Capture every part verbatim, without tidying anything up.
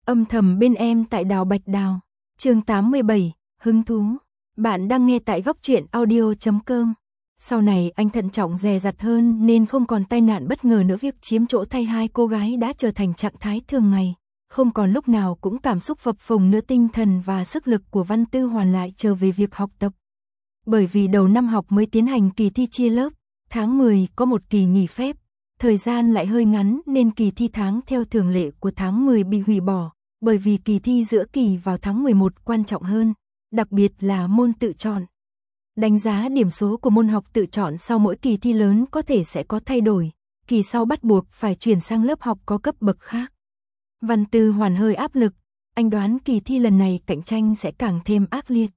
Âm thầm bên em tại Đào Bạch Đào. Chương tám mươi bảy, hứng thú. Bạn đang nghe tại góc truyện audio chấm com. Sau này anh thận trọng dè dặt hơn nên không còn tai nạn bất ngờ nữa, việc chiếm chỗ thay hai cô gái đã trở thành trạng thái thường ngày. Không còn lúc nào cũng cảm xúc phập phồng nữa, tinh thần và sức lực của Văn Tư Hoàn lại trở về việc học tập. Bởi vì đầu năm học mới tiến hành kỳ thi chia lớp, tháng mười có một kỳ nghỉ phép, thời gian lại hơi ngắn nên kỳ thi tháng theo thường lệ của tháng mười bị hủy bỏ, bởi vì kỳ thi giữa kỳ vào tháng mười một quan trọng hơn, đặc biệt là môn tự chọn. Đánh giá điểm số của môn học tự chọn sau mỗi kỳ thi lớn có thể sẽ có thay đổi, kỳ sau bắt buộc phải chuyển sang lớp học có cấp bậc khác. Văn Tư Hoàn hơi áp lực, anh đoán kỳ thi lần này cạnh tranh sẽ càng thêm ác liệt.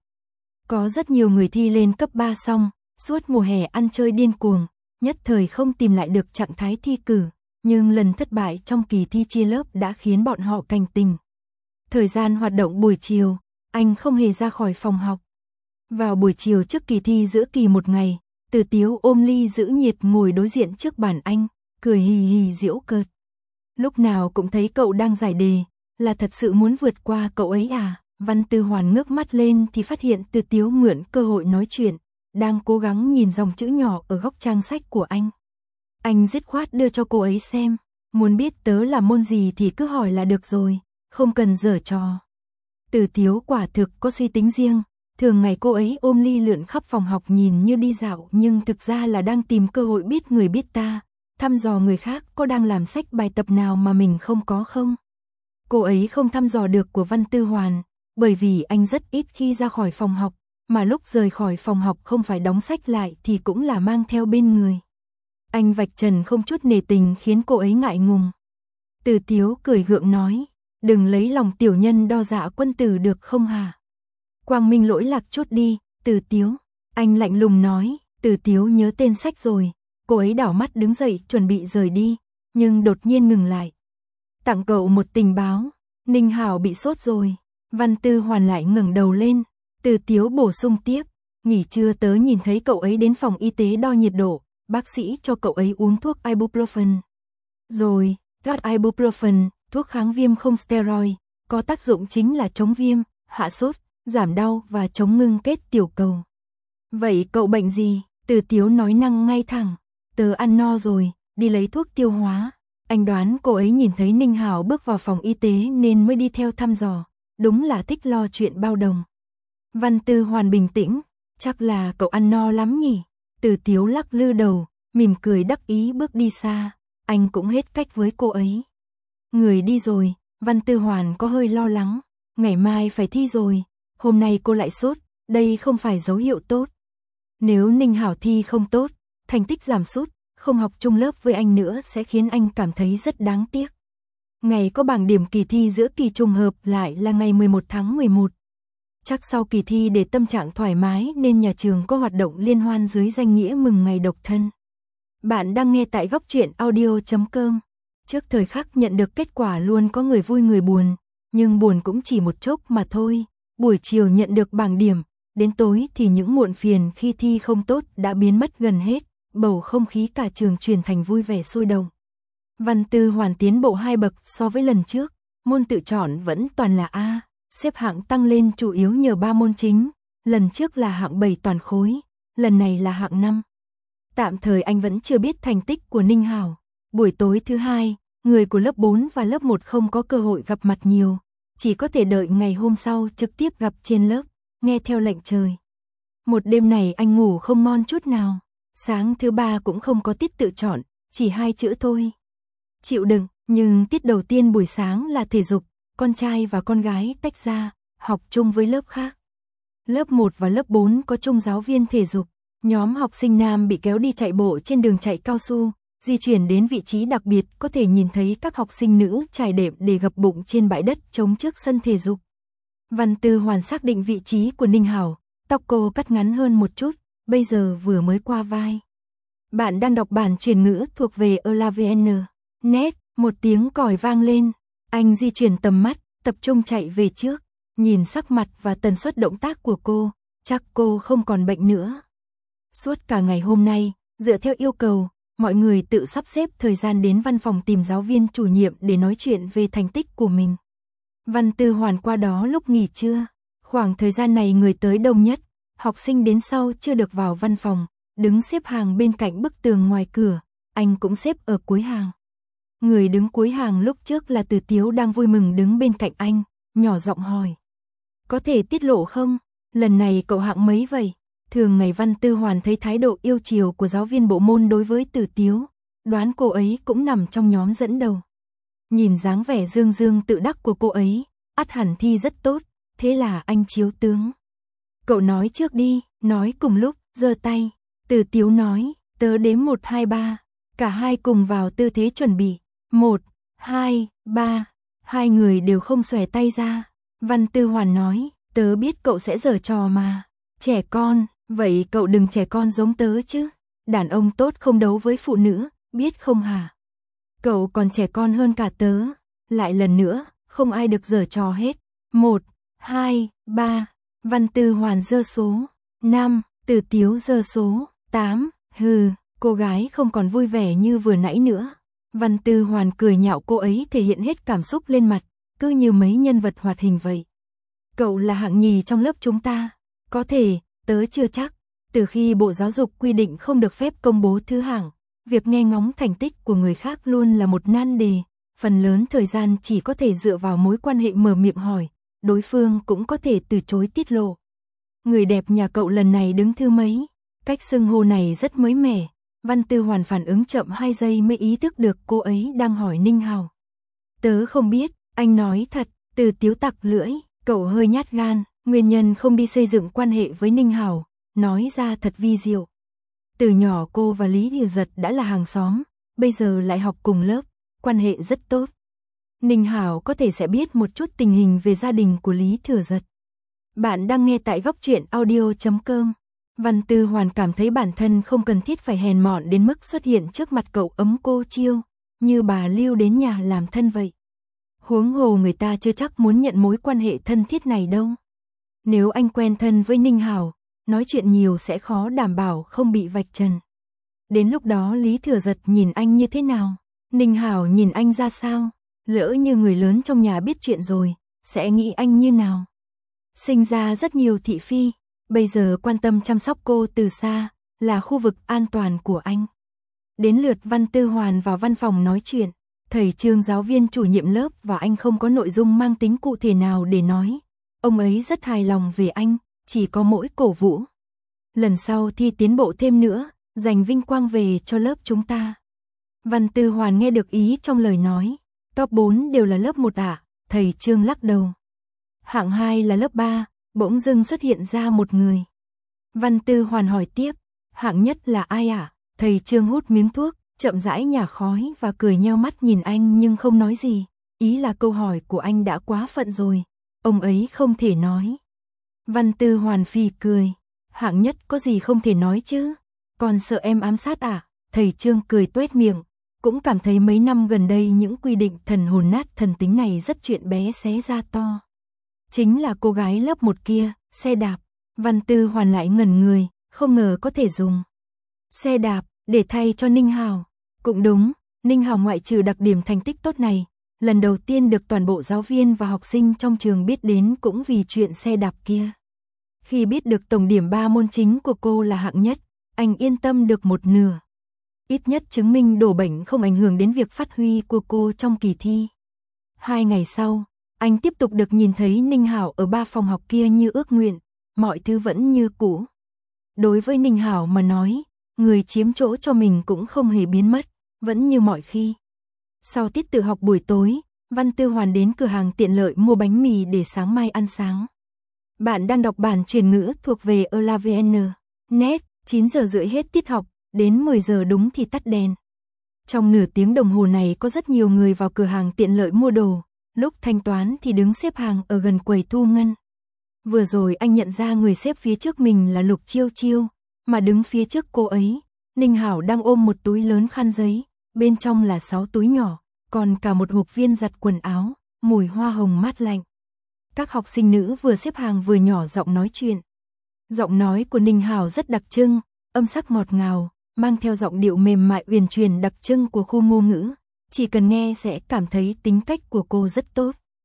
Có rất nhiều người thi lên cấp ba xong, suốt mùa hè ăn chơi điên cuồng, nhất thời không tìm lại được trạng thái thi cử, nhưng lần thất bại trong kỳ thi chia lớp đã khiến bọn họ cảnh tỉnh. Thời gian hoạt động buổi chiều, anh không hề ra khỏi phòng học. Vào buổi chiều trước kỳ thi giữa kỳ một ngày, Từ Tiếu ôm ly giữ nhiệt ngồi đối diện trước bàn anh, cười hì hì giễu cợt. Lúc nào cũng thấy cậu đang giải đề, là thật sự muốn vượt qua cậu ấy à? Văn Tư Hoàn ngước mắt lên thì phát hiện Từ Tiếu mượn cơ hội nói chuyện, đang cố gắng nhìn dòng chữ nhỏ ở góc trang sách của anh. Anh dứt khoát đưa cho cô ấy xem, muốn biết tớ là môn gì thì cứ hỏi là được rồi, không cần giở trò. Từ Tiếu quả thực có suy tính riêng, thường ngày cô ấy ôm ly lượn khắp phòng học nhìn như đi dạo, nhưng thực ra là đang tìm cơ hội biết người biết ta, thăm dò người khác có đang làm sách bài tập nào mà mình không có không. Cô ấy không thăm dò được của Văn Tư Hoàn, bởi vì anh rất ít khi ra khỏi phòng học, mà lúc rời khỏi phòng học không phải đóng sách lại thì cũng là mang theo bên người. Anh vạch trần không chút nề tình khiến cô ấy ngại ngùng. Từ Tiếu cười gượng nói, đừng lấy lòng tiểu nhân đo dạ quân tử được không hả? Quang minh lỗi lạc chút đi, Từ Tiếu. Anh lạnh lùng nói. Từ Tiếu nhớ tên sách rồi. Cô ấy đảo mắt đứng dậy chuẩn bị rời đi, nhưng đột nhiên ngừng lại. Tặng cậu một tình báo, Ninh Hảo bị sốt rồi. Văn Tư Hoàn lại ngẩng đầu lên. Từ Tiếu bổ sung tiếp, nghỉ trưa tớ nhìn thấy cậu ấy đến phòng y tế đo nhiệt độ, bác sĩ cho cậu ấy uống thuốc ibuprofen. Rồi, gắt ibuprofen, thuốc kháng viêm không steroid, có tác dụng chính là chống viêm, hạ sốt, giảm đau và chống ngưng kết tiểu cầu. Vậy cậu bệnh gì? Từ Tiếu nói năng ngay thẳng, tớ ăn no rồi, đi lấy thuốc tiêu hóa. Anh đoán cô ấy nhìn thấy Ninh Hảo bước vào phòng y tế nên mới đi theo thăm dò, đúng là thích lo chuyện bao đồng. Văn Tư Hoàn bình tĩnh, chắc là cậu ăn no lắm nhỉ? Từ Tiếu lắc lư đầu, mỉm cười đắc ý bước đi xa, anh cũng hết cách với cô ấy. Người đi rồi, Văn Tư Hoàn có hơi lo lắng, ngày mai phải thi rồi, hôm nay cô lại sốt, đây không phải dấu hiệu tốt. Nếu Ninh Hảo thi không tốt, thành tích giảm sút, không học chung lớp với anh nữa sẽ khiến anh cảm thấy rất đáng tiếc. Ngày có bảng điểm kỳ thi giữa kỳ trùng hợp lại là ngày mười một tháng mười một. Chắc sau kỳ thi để tâm trạng thoải mái nên nhà trường có hoạt động liên hoan dưới danh nghĩa mừng ngày độc thân. Bạn đang nghe tại góc truyện audio chấm com. Trước thời khắc nhận được kết quả luôn có người vui người buồn, nhưng buồn cũng chỉ một chốc mà thôi. Buổi chiều nhận được bảng điểm, đến tối thì những muộn phiền khi thi không tốt đã biến mất gần hết, bầu không khí cả trường chuyển thành vui vẻ sôi động. Văn Tư Hoàn tiến bộ hai bậc so với lần trước, môn tự chọn vẫn toàn là A, xếp hạng tăng lên chủ yếu nhờ ba môn chính, lần trước là hạng bảy toàn khối, lần này là hạng năm. Tạm thời anh vẫn chưa biết thành tích của Ninh Hảo. Buổi tối thứ hai, người của lớp bốn và lớp một không có cơ hội gặp mặt nhiều, chỉ có thể đợi ngày hôm sau trực tiếp gặp trên lớp, nghe theo lệnh trời. Một đêm này anh ngủ không ngon chút nào, sáng thứ ba cũng không có tiết tự chọn, chỉ hai chữ thôi. Chịu đựng, nhưng tiết đầu tiên buổi sáng là thể dục, con trai và con gái tách ra, học chung với lớp khác. Lớp một và lớp bốn có chung giáo viên thể dục, nhóm học sinh nam bị kéo đi chạy bộ trên đường chạy cao su, di chuyển đến vị trí đặc biệt có thể nhìn thấy các học sinh nữ trải đệm để gập bụng trên bãi đất trống trước sân thể dục. Văn Tư Hoàn xác định vị trí của Ninh Hảo, tóc cô cắt ngắn hơn một chút, bây giờ vừa mới qua vai. Bạn đang đọc bản truyền ngữ thuộc về elavn. Net, một tiếng còi vang lên, anh di chuyển tầm mắt, tập trung chạy về trước, nhìn sắc mặt và tần suất động tác của cô, chắc cô không còn bệnh nữa. Suốt cả ngày hôm nay, dựa theo yêu cầu, mọi người tự sắp xếp thời gian đến văn phòng tìm giáo viên chủ nhiệm để nói chuyện về thành tích của mình. Văn Tư Hoàn qua đó lúc nghỉ trưa. Khoảng thời gian này người tới đông nhất, học sinh đến sau chưa được vào văn phòng, đứng xếp hàng bên cạnh bức tường ngoài cửa, anh cũng xếp ở cuối hàng. Người đứng cuối hàng lúc trước là Từ Tiếu đang vui mừng đứng bên cạnh anh, nhỏ giọng hỏi. Có thể tiết lộ không? Lần này cậu hạng mấy vậy? Thường ngày Văn Tư Hoàn thấy thái độ yêu chiều của giáo viên bộ môn đối với Từ Tiếu, đoán cô ấy cũng nằm trong nhóm dẫn đầu. Nhìn dáng vẻ dương dương tự đắc của cô ấy, ắt hẳn thi rất tốt, thế là anh chiếu tướng. Cậu nói trước đi, nói cùng lúc, giơ tay. Từ Tiếu nói, tớ đếm một hai ba, cả hai cùng vào tư thế chuẩn bị. Một, hai, ba, hai người đều không xòe tay ra. Văn Tư Hoàn nói, tớ biết cậu sẽ giở trò mà. Trẻ con, vậy cậu đừng trẻ con giống tớ chứ. Đàn ông tốt không đấu với phụ nữ, biết không hả? Cậu còn trẻ con hơn cả tớ. Lại lần nữa, không ai được giở trò hết. Một, hai, ba. Văn Tư Hoàn giơ số. Năm, Từ Tiếu giơ số. Tám, hừ, cô gái không còn vui vẻ như vừa nãy nữa. Văn Tư Hoàn cười nhạo cô ấy thể hiện hết cảm xúc lên mặt, cứ như mấy nhân vật hoạt hình vậy. Cậu là hạng nhì trong lớp chúng ta. Có thể, tớ chưa chắc. Từ khi Bộ Giáo dục quy định không được phép công bố thứ hạng, việc nghe ngóng thành tích của người khác luôn là một nan đề. Phần lớn thời gian chỉ có thể dựa vào mối quan hệ mở miệng hỏi, đối phương cũng có thể từ chối tiết lộ. Người đẹp nhà cậu lần này đứng thứ mấy? Cách xưng hô này rất mới mẻ. Văn Tư Hoàn phản ứng chậm hai giây mới ý thức được cô ấy đang hỏi Ninh Hào. Tớ không biết, anh nói thật. Từ Tiếu tặc lưỡi, cậu hơi nhát gan, nguyên nhân không đi xây dựng quan hệ với Ninh Hào, nói ra thật vi diệu. Từ nhỏ cô và Lý Thừa Giật đã là hàng xóm, bây giờ lại học cùng lớp, quan hệ rất tốt. Ninh Hào có thể sẽ biết một chút tình hình về gia đình của Lý Thừa Giật. Bạn đang nghe tại góc truyện audio chấm com. Văn Tư Hoàn cảm thấy bản thân không cần thiết phải hèn mọn đến mức xuất hiện trước mặt cậu ấm cô chiêu, như bà Lưu đến nhà làm thân vậy. Huống hồ người ta chưa chắc muốn nhận mối quan hệ thân thiết này đâu. Nếu anh quen thân với Ninh Hào, nói chuyện nhiều sẽ khó đảm bảo không bị vạch trần. Đến lúc đó Lý Thừa Giật nhìn anh như thế nào? Ninh Hào nhìn anh ra sao? Lỡ như người lớn trong nhà biết chuyện rồi, sẽ nghĩ anh như nào? Sinh ra rất nhiều thị phi, bây giờ quan tâm chăm sóc cô từ xa, là khu vực an toàn của anh. Đến lượt Văn Tư Hoàn vào văn phòng nói chuyện, thầy Trương giáo viên chủ nhiệm lớp và anh không có nội dung mang tính cụ thể nào để nói. Ông ấy rất hài lòng về anh, chỉ có mỗi cổ vũ. Lần sau thi tiến bộ thêm nữa, giành vinh quang về cho lớp chúng ta. Văn Tư Hoàn nghe được ý trong lời nói. Top bốn đều là lớp một ạ, thầy Trương lắc đầu. Hạng hai là lớp ba, bỗng dưng xuất hiện ra một người. Văn Tư Hoàn hỏi tiếp, hạng nhất là ai ạ? Thầy Trương hút miếng thuốc, chậm rãi nhả khói và cười nheo mắt nhìn anh nhưng không nói gì. Ý là câu hỏi của anh đã quá phận rồi, ông ấy không thể nói. Văn Tư Hoàn phì cười, hạng nhất có gì không thể nói chứ? Còn sợ em ám sát à? Thầy Trương cười tuét miệng, cũng cảm thấy mấy năm gần đây những quy định thần hồn nát thần tính này rất chuyện bé xé ra to. Chính là cô gái lớp một kia, xe đạp. Văn Tư Hoàn lại ngẩn người, không ngờ có thể dùng xe đạp để thay cho Ninh Hào. Cũng đúng, Ninh Hào ngoại trừ đặc điểm thành tích tốt này, lần đầu tiên được toàn bộ giáo viên và học sinh trong trường biết đến cũng vì chuyện xe đạp kia. Khi biết được tổng điểm ba môn chính của cô là hạng nhất, anh yên tâm được một nửa. Ít nhất chứng minh đổ bệnh không ảnh hưởng đến việc phát huy của cô trong kỳ thi. Hai ngày sau, anh tiếp tục được nhìn thấy Ninh Hảo ở ba phòng học kia như ước nguyện, mọi thứ vẫn như cũ. Đối với Ninh Hảo mà nói, người chiếm chỗ cho mình cũng không hề biến mất, vẫn như mọi khi. Sau tiết tự học buổi tối, Văn Tư Hoàn đến cửa hàng tiện lợi mua bánh mì để sáng mai ăn sáng. Bạn đang đọc bản truyền ngữ thuộc về elavn chấm net, chín giờ rưỡi hết tiết học, đến mười giờ đúng thì tắt đèn. Trong nửa tiếng đồng hồ này có rất nhiều người vào cửa hàng tiện lợi mua đồ, lúc thanh toán thì đứng xếp hàng ở gần quầy thu ngân. Vừa rồi anh nhận ra người xếp phía trước mình là Lục Chiêu Chiêu, mà đứng phía trước cô ấy, Ninh Hảo đang ôm một túi lớn khăn giấy, bên trong là sáu túi nhỏ, còn cả một hộp viên giặt quần áo, mùi hoa hồng mát lạnh. Các học sinh nữ vừa xếp hàng vừa nhỏ giọng nói chuyện. Giọng nói của Ninh Hảo rất đặc trưng, âm sắc ngọt ngào, mang theo giọng điệu mềm mại uyển chuyển đặc trưng của khu ngôn ngữ, chỉ cần nghe sẽ cảm thấy tính cách của cô rất tốt.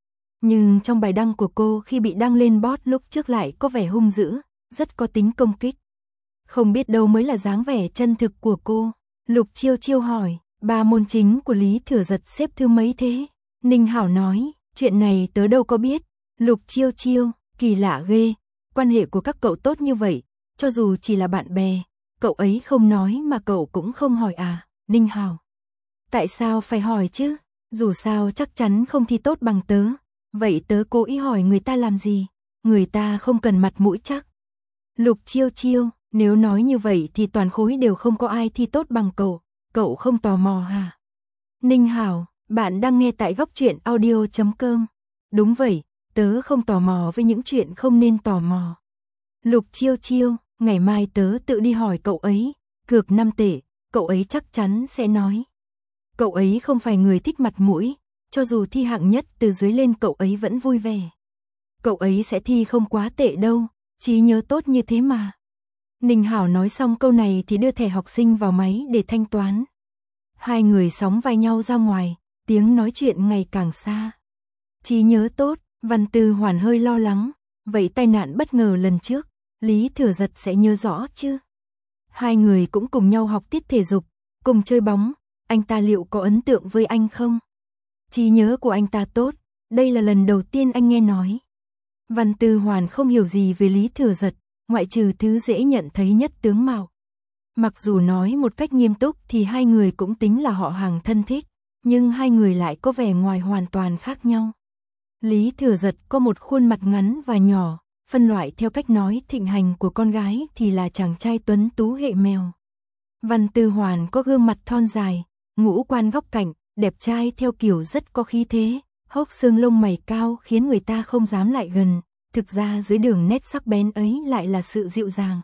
Nhưng trong bài đăng của cô khi bị đăng lên bot lúc trước lại có vẻ hung dữ, rất có tính công kích. Không biết đâu mới là dáng vẻ chân thực của cô. Lục Chiêu Chiêu hỏi, ba môn chính của Lý Thừa Giật xếp thứ mấy thế? Ninh Hảo nói, chuyện này tớ đâu có biết. Lục Chiêu Chiêu, kỳ lạ ghê, quan hệ của các cậu tốt như vậy, cho dù chỉ là bạn bè, cậu ấy không nói mà cậu cũng không hỏi à? Ninh Hảo, tại sao phải hỏi chứ? Dù sao chắc chắn không thi tốt bằng tớ, vậy tớ cố ý hỏi người ta làm gì? Người ta không cần mặt mũi chắc. Lục Chiêu Chiêu, nếu nói như vậy thì toàn khối đều không có ai thi tốt bằng cậu, cậu không tò mò hả? Ninh Hảo, bạn đang nghe tại góc truyện audio chấm com. Đúng vậy, tớ không tò mò với những chuyện không nên tò mò. Lục Chiêu Chiêu, ngày mai tớ tự đi hỏi cậu ấy, cược năm tệ, cậu ấy chắc chắn sẽ nói. Cậu ấy không phải người thích mặt mũi, cho dù thi hạng nhất từ dưới lên cậu ấy vẫn vui vẻ. Cậu ấy sẽ thi không quá tệ đâu, trí nhớ tốt như thế mà. Ninh Hảo nói xong câu này thì đưa thẻ học sinh vào máy để thanh toán. Hai người sóng vai nhau ra ngoài, tiếng nói chuyện ngày càng xa. Trí nhớ tốt, Văn Tư Hoàn hơi lo lắng, vậy tai nạn bất ngờ lần trước, Lý Thừa Giật sẽ nhớ rõ chứ? Hai người cũng cùng nhau học tiết thể dục, cùng chơi bóng, anh ta liệu có ấn tượng với anh không? Trí nhớ của anh ta tốt, đây là lần đầu tiên anh nghe nói. Văn Tư Hoàn không hiểu gì về Lý Thừa Giật, ngoại trừ thứ dễ nhận thấy nhất tướng mạo. Mặc dù nói một cách nghiêm túc thì hai người cũng tính là họ hàng thân thích, nhưng hai người lại có vẻ ngoài hoàn toàn khác nhau. Lý Thừa Giật có một khuôn mặt ngắn và nhỏ, phân loại theo cách nói thịnh hành của con gái thì là chàng trai tuấn tú hệ mèo. Văn Tư Hoàn có gương mặt thon dài, ngũ quan góc cạnh, đẹp trai theo kiểu rất có khí thế, hốc xương lông mày cao khiến người ta không dám lại gần, thực ra dưới đường nét sắc bén ấy lại là sự dịu dàng.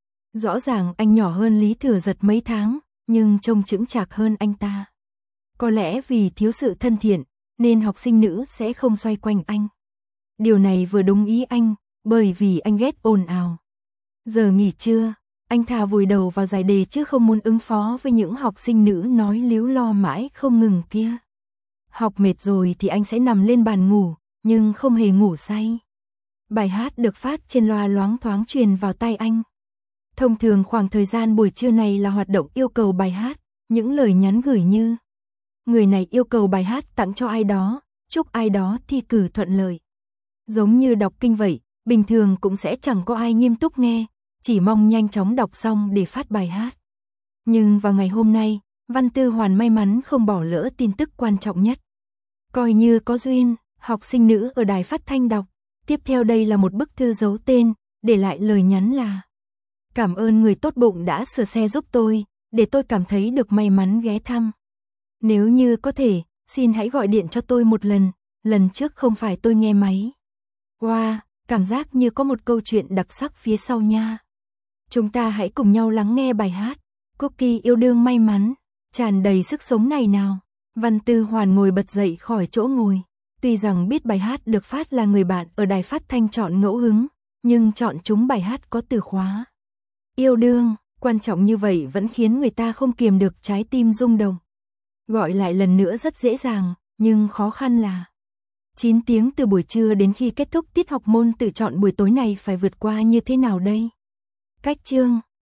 Rõ ràng anh nhỏ hơn Lý Thừa Giật mấy tháng, nhưng trông chững chạc hơn anh ta. Có lẽ vì thiếu sự thân thiện, nên học sinh nữ sẽ không xoay quanh anh. Điều này vừa đúng ý anh, bởi vì anh ghét ồn ào. Giờ nghỉ trưa, anh thà vùi đầu vào giải đề chứ không muốn ứng phó với những học sinh nữ nói líu lo mãi không ngừng kia. Học mệt rồi thì anh sẽ nằm lên bàn ngủ, nhưng không hề ngủ say. Bài hát được phát trên loa loáng thoáng truyền vào tai anh. Thông thường khoảng thời gian buổi trưa này là hoạt động yêu cầu bài hát, những lời nhắn gửi như người này yêu cầu bài hát tặng cho ai đó, chúc ai đó thi cử thuận lợi. Giống như đọc kinh vậy, bình thường cũng sẽ chẳng có ai nghiêm túc nghe, chỉ mong nhanh chóng đọc xong để phát bài hát. Nhưng vào ngày hôm nay, Văn Tư Hoàn may mắn không bỏ lỡ tin tức quan trọng nhất. Coi như có duyên, học sinh nữ ở đài phát thanh đọc. Tiếp theo đây là một bức thư giấu tên, để lại lời nhắn là: cảm ơn người tốt bụng đã sửa xe giúp tôi, để tôi cảm thấy được may mắn ghé thăm. Nếu như có thể, xin hãy gọi điện cho tôi một lần, lần trước không phải tôi nghe máy. Wow, cảm giác như có một câu chuyện đặc sắc phía sau nha. Chúng ta hãy cùng nhau lắng nghe bài hát Cookie yêu đương may mắn, tràn đầy sức sống này nào. Văn Tư Hoàn ngồi bật dậy khỏi chỗ ngồi. Tuy rằng biết bài hát được phát là người bạn ở đài phát thanh chọn ngẫu hứng, nhưng chọn chúng bài hát có từ khóa yêu đương, quan trọng như vậy vẫn khiến người ta không kiềm được trái tim rung động. Gọi lại lần nữa rất dễ dàng, nhưng khó khăn là chín tiếng từ buổi trưa đến khi kết thúc tiết học môn tự chọn buổi tối này phải vượt qua như thế nào đây? Cách chương